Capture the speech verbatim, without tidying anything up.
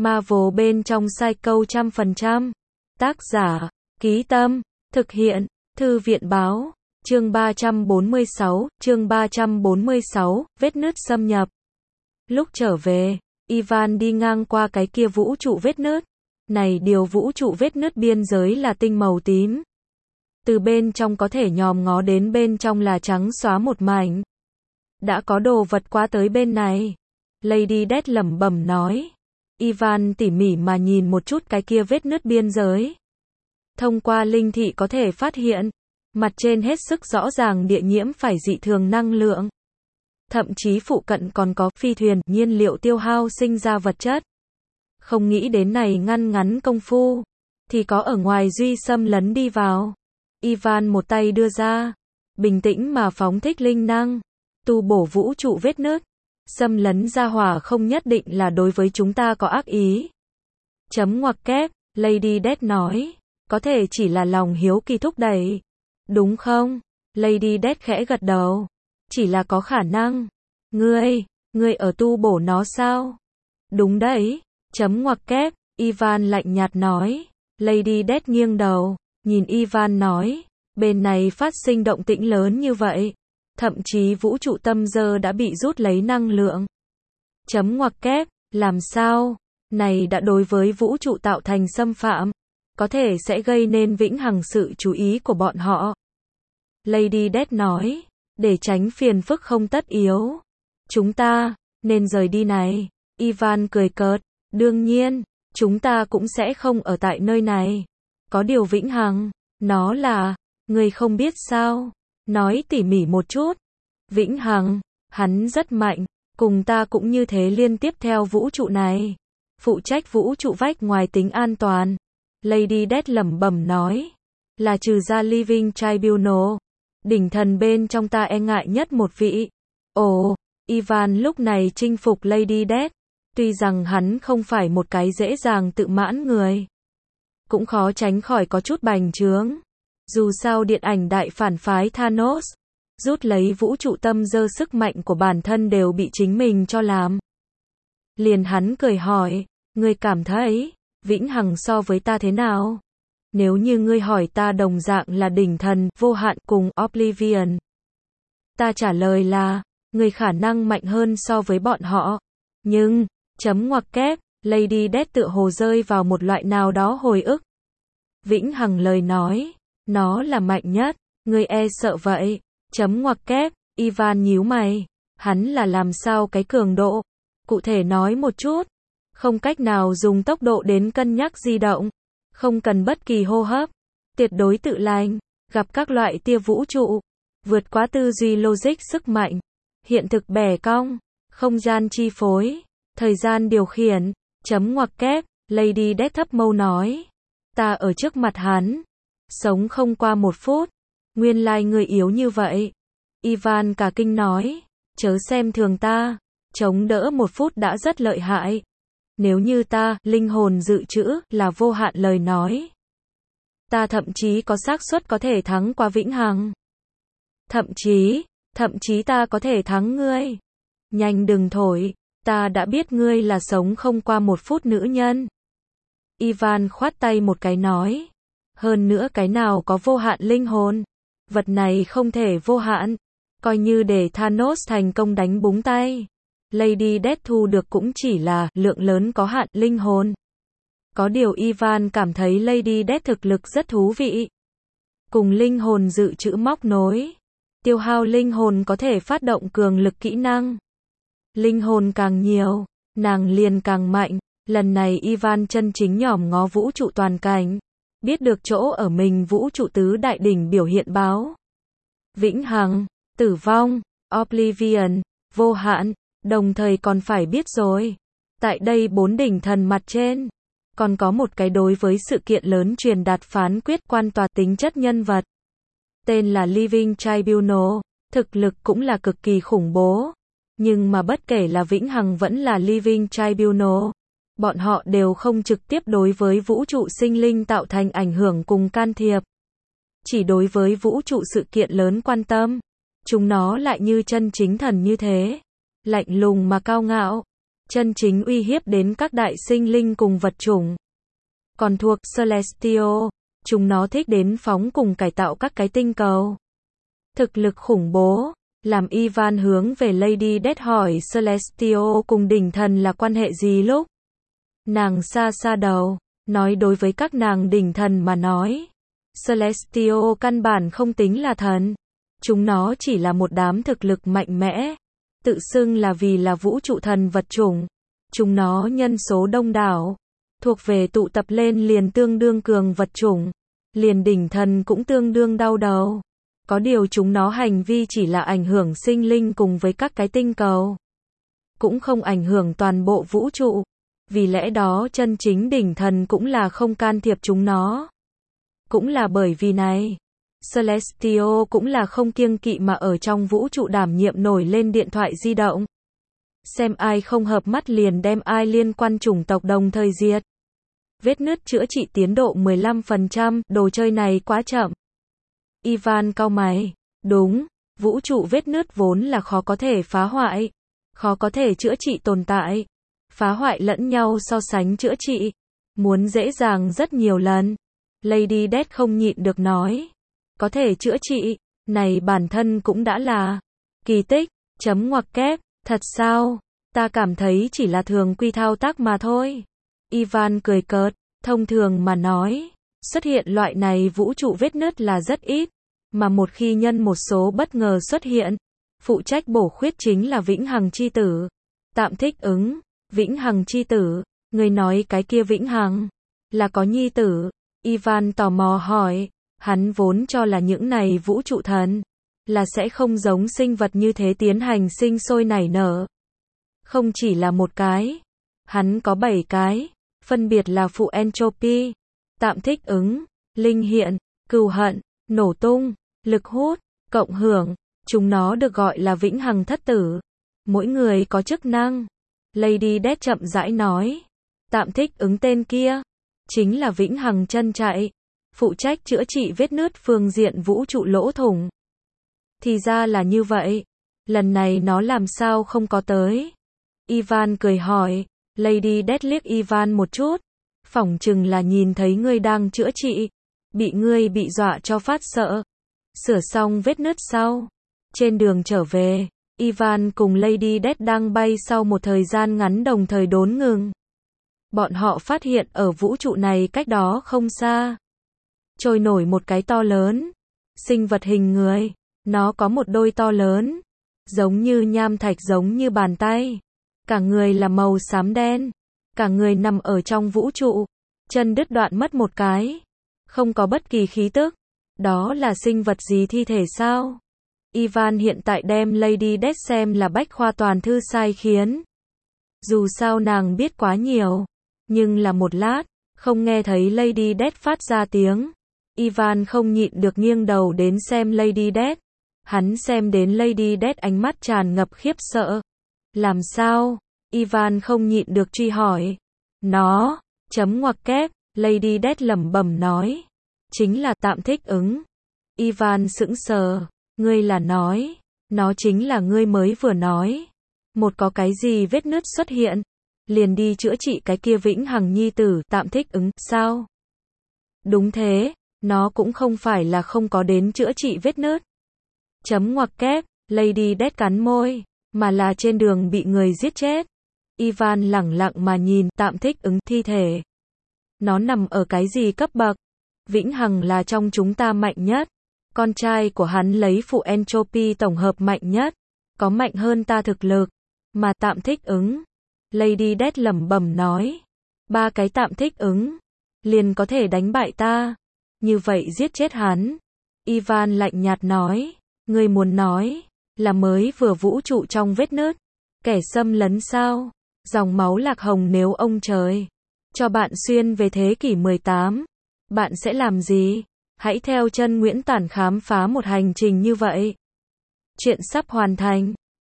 Marvel bên trong Psycho trăm phần trăm. Tác giả, Ký Tâm, thực hiện, Thư viện Báo, chương ba trăm bốn mươi sáu, chương ba trăm bốn mươi sáu, vết nứt xâm nhập. Lúc trở về, Ivan đi ngang qua cái kia vũ trụ vết nứt. Này điều vũ trụ vết nứt biên giới là tinh màu tím. Từ bên trong có thể nhòm ngó đến bên trong là trắng xóa một mảnh. Đã có đồ vật qua tới bên này. Lady Death lẩm bẩm nói. Ivan tỉ mỉ mà nhìn một chút cái kia vết nứt biên giới. Thông qua linh thị có thể phát hiện, mặt trên hết sức rõ ràng địa nhiễm phải dị thường năng lượng. Thậm chí phụ cận còn có phi thuyền, nhiên liệu tiêu hao sinh ra vật chất. Không nghĩ đến này ngăn ngắn công phu, thì có ở ngoài duy xâm lấn đi vào. Ivan một tay đưa ra, bình tĩnh mà phóng thích linh năng, tu bổ vũ trụ vết nứt. Xâm lấn ra hỏa không nhất định là đối với chúng ta có ác ý. Chấm ngoặc kép, Lady Death nói, có thể chỉ là lòng hiếu kỳ thúc đẩy. Đúng không? Lady Death khẽ gật đầu. Chỉ là có khả năng. Ngươi, ngươi ở tu bổ nó sao? Đúng đấy. Chấm ngoặc kép, Ivan lạnh nhạt nói. Lady Death nghiêng đầu, nhìn Ivan nói, bên này phát sinh động tĩnh lớn như vậy. Thậm chí vũ trụ tâm giờ đã bị rút lấy năng lượng. Chấm ngoặc kép, làm sao? Này đã đối với vũ trụ tạo thành xâm phạm. Có thể sẽ gây nên vĩnh hằng sự chú ý của bọn họ. Lady Death nói, để tránh phiền phức không tất yếu. Chúng ta, nên rời đi này. Ivan cười cợt, đương nhiên, chúng ta cũng sẽ không ở tại nơi này. Có điều vĩnh hằng, nó là, người không biết sao. Nói tỉ mỉ một chút. Vĩnh hằng, hắn rất mạnh, cùng ta cũng như thế liên tiếp theo vũ trụ này. Phụ trách vũ trụ vách ngoài tính an toàn. Lady Death lẩm bẩm nói, là trừ ra Living Tribunal, đỉnh thần bên trong ta e ngại nhất một vị. Ồ, Ivan lúc này chinh phục Lady Death, tuy rằng hắn không phải một cái dễ dàng tự mãn người, cũng khó tránh khỏi có chút bành trướng. Dù sao điện ảnh đại phản phái Thanos, rút lấy vũ trụ tâm dơ sức mạnh của bản thân đều bị chính mình cho làm. Liền hắn cười hỏi, ngươi cảm thấy, vĩnh hằng so với ta thế nào? Nếu như ngươi hỏi ta đồng dạng là đỉnh thần, vô hạn cùng Oblivion. Ta trả lời là, ngươi khả năng mạnh hơn so với bọn họ. Nhưng, chấm ngoặc kép, Lady Death tựa hồ rơi vào một loại nào đó hồi ức. Vĩnh hằng lời nói, nó là mạnh nhất, ngươi e sợ vậy. Chấm ngoặc kép, Ivan nhíu mày, hắn là làm sao cái cường độ? Cụ thể nói một chút. Không cách nào dùng tốc độ đến cân nhắc di động, không cần bất kỳ hô hấp, tuyệt đối tự lành, gặp các loại tia vũ trụ, vượt quá tư duy logic sức mạnh, hiện thực bẻ cong, không gian chi phối, thời gian điều khiển. Chấm ngoặc kép, Lady Death thấp mâu nói, ta ở trước mặt hắn, sống không qua một phút, nguyên lai người yếu như vậy. Ivan cả kinh nói, chớ xem thường ta, chống đỡ một phút đã rất lợi hại. Nếu như ta, linh hồn dự trữ, là vô hạn lời nói, ta thậm chí có xác suất có thể thắng qua vĩnh hằng. Thậm chí, thậm chí ta có thể thắng ngươi. Nhanh đừng thổi, ta đã biết ngươi là sống không qua một phút nữ nhân. Ivan khoát tay một cái nói, hơn nữa cái nào có vô hạn linh hồn, vật này không thể vô hạn, coi như để Thanos thành công đánh búng tay. Lady Death thu được cũng chỉ là lượng lớn có hạn linh hồn. Có điều Ivan cảm thấy Lady Death thực lực rất thú vị. Cùng linh hồn dự trữ móc nối. Tiêu hao linh hồn có thể phát động cường lực kỹ năng. Linh hồn càng nhiều, nàng liền càng mạnh. Lần này Ivan chân chính nhòm ngó vũ trụ toàn cảnh. Biết được chỗ ở mình vũ trụ tứ đại đỉnh biểu hiện báo. Vĩnh hằng, tử vong, Oblivion, vô hạn. Đồng thời còn phải biết rồi, tại đây bốn đỉnh thần mặt trên, còn có một cái đối với sự kiện lớn truyền đạt phán quyết quan tòa tính chất nhân vật. Tên là Living Tribunal, thực lực cũng là cực kỳ khủng bố. Nhưng mà bất kể là vĩnh hằng vẫn là Living Tribunal, bọn họ đều không trực tiếp đối với vũ trụ sinh linh tạo thành ảnh hưởng cùng can thiệp. Chỉ đối với vũ trụ sự kiện lớn quan tâm, chúng nó lại như chân chính thần như thế. Lạnh lùng mà cao ngạo. chân chính uy hiếp đến các đại sinh linh cùng vật chủng. Còn thuộc Celestial, chúng nó thích đến phóng cùng cải tạo các cái tinh cầu. Thực lực khủng bố, làm Ivan hướng về Lady Death hỏi Celestial cùng đỉnh thần là quan hệ gì lúc. Nàng xa xa đầu, nói đối với các nàng đỉnh thần mà nói, Celestial căn bản không tính là thần. Chúng nó chỉ là một đám thực lực mạnh mẽ, tự xưng là vì là vũ trụ thần vật chủng. Chúng nó nhân số đông đảo, thuộc về tụ tập lên liền tương đương cường vật chủng, liền đỉnh thần cũng tương đương đau đầu. Có điều chúng nó hành vi chỉ là ảnh hưởng sinh linh cùng với các cái tinh cầu, cũng không ảnh hưởng toàn bộ vũ trụ. Vì lẽ đó chân chính đỉnh thần cũng là không can thiệp chúng nó. Cũng là bởi vì này, Celestial cũng là không kiêng kỵ mà ở trong vũ trụ đảm nhiệm nổi lên điện thoại di động. Xem ai không hợp mắt liền đem ai liên quan chủng tộc đồng thời diệt. Vết nứt chữa trị tiến độ mười lăm phần trăm, đồ chơi này quá chậm. Ivan cau mày, đúng, vũ trụ vết nứt vốn là khó có thể phá hoại, khó có thể chữa trị tồn tại. Phá hoại lẫn nhau so sánh chữa trị, muốn dễ dàng rất nhiều lần. Lady Death không nhịn được nói, có thể chữa trị, này bản thân cũng đã là kỳ tích, chấm ngoặc kép, thật sao, ta cảm thấy chỉ là thường quy thao tác mà thôi. Ivan cười cợt, thông thường mà nói, xuất hiện loại này vũ trụ vết nứt là rất ít, mà một khi nhân một số bất ngờ xuất hiện, phụ trách bổ khuyết chính là vĩnh hằng chi tử. Tạm thích ứng, vĩnh hằng chi tử, người nói cái kia vĩnh hằng, là có nhi tử. Ivan tò mò hỏi, hắn vốn cho là những này vũ trụ thần, là sẽ không giống sinh vật như thế tiến hành sinh sôi nảy nở. Không chỉ là một cái, hắn có bảy cái, phân biệt là phụ entropy, tạm thích ứng, linh hiện, cừu hận, nổ tung, lực hút, cộng hưởng, chúng nó được gọi là vĩnh hằng thất tử. Mỗi người có chức năng. Lady Death chậm rãi nói, tạm thích ứng tên kia, chính là vĩnh hằng chân chạy, phụ trách chữa trị vết nứt phương diện vũ trụ lỗ thủng. Thì ra là như vậy, lần này nó làm sao không có tới? Ivan cười hỏi, Lady Death liếc Ivan một chút, phỏng chừng là nhìn thấy ngươi đang chữa trị, bị ngươi bị dọa cho phát sợ. Sửa xong vết nứt sau, trên đường trở về, Ivan cùng Lady Death đang bay sau một thời gian ngắn đồng thời đốn ngừng. Bọn họ phát hiện ở vũ trụ này cách đó không xa, trôi nổi một cái to lớn, sinh vật hình người, nó có một đôi to lớn, giống như nham thạch giống như bàn tay, cả người là màu xám đen, cả người nằm ở trong vũ trụ, chân đứt đoạn mất một cái, không có bất kỳ khí tức. Đó là sinh vật gì, thi thể sao? Ivan hiện tại đem Lady Death xem là bách khoa toàn thư sai khiến. Dù sao nàng biết quá nhiều, nhưng là một lát, không nghe thấy Lady Death phát ra tiếng. Ivan không nhịn được nghiêng đầu đến xem Lady Death. Hắn xem đến Lady Death ánh mắt tràn ngập khiếp sợ. Làm sao? Ivan không nhịn được truy hỏi. Nó, chấm ngoặc kép, Lady Death lẩm bẩm nói. Chính là tạm thích ứng. Ivan sững sờ. Ngươi là nói, nó chính là ngươi mới vừa nói. Một có cái gì vết nứt xuất hiện, liền đi chữa trị cái kia vĩnh hằng nhi tử, tạm thích ứng, sao? Đúng thế, nó cũng không phải là không có đến chữa trị vết nứt. Chấm ngoặc kép, Lady Death cắn môi, mà là trên đường bị người giết chết. Ivan lẳng lặng mà nhìn, tạm thích ứng, thi thể. Nó nằm ở cái gì cấp bậc? Vĩnh hằng là trong chúng ta mạnh nhất. Con trai của hắn lấy phụ entropy tổng hợp mạnh nhất, có mạnh hơn ta thực lực, mà tạm thích ứng. Lady Death lẩm bẩm nói, ba cái tạm thích ứng, liền có thể đánh bại ta, như vậy giết chết hắn. Ivan lạnh nhạt nói, ngươi muốn nói, là mới vừa vũ trụ trong vết nứt, kẻ xâm lấn sao, dòng máu lạc hồng, nếu ông trời cho bạn xuyên về thế kỷ mười tám, bạn sẽ làm gì? Hãy theo chân Nguyễn Tản khám phá một hành trình như vậy. Chuyện sắp hoàn thành.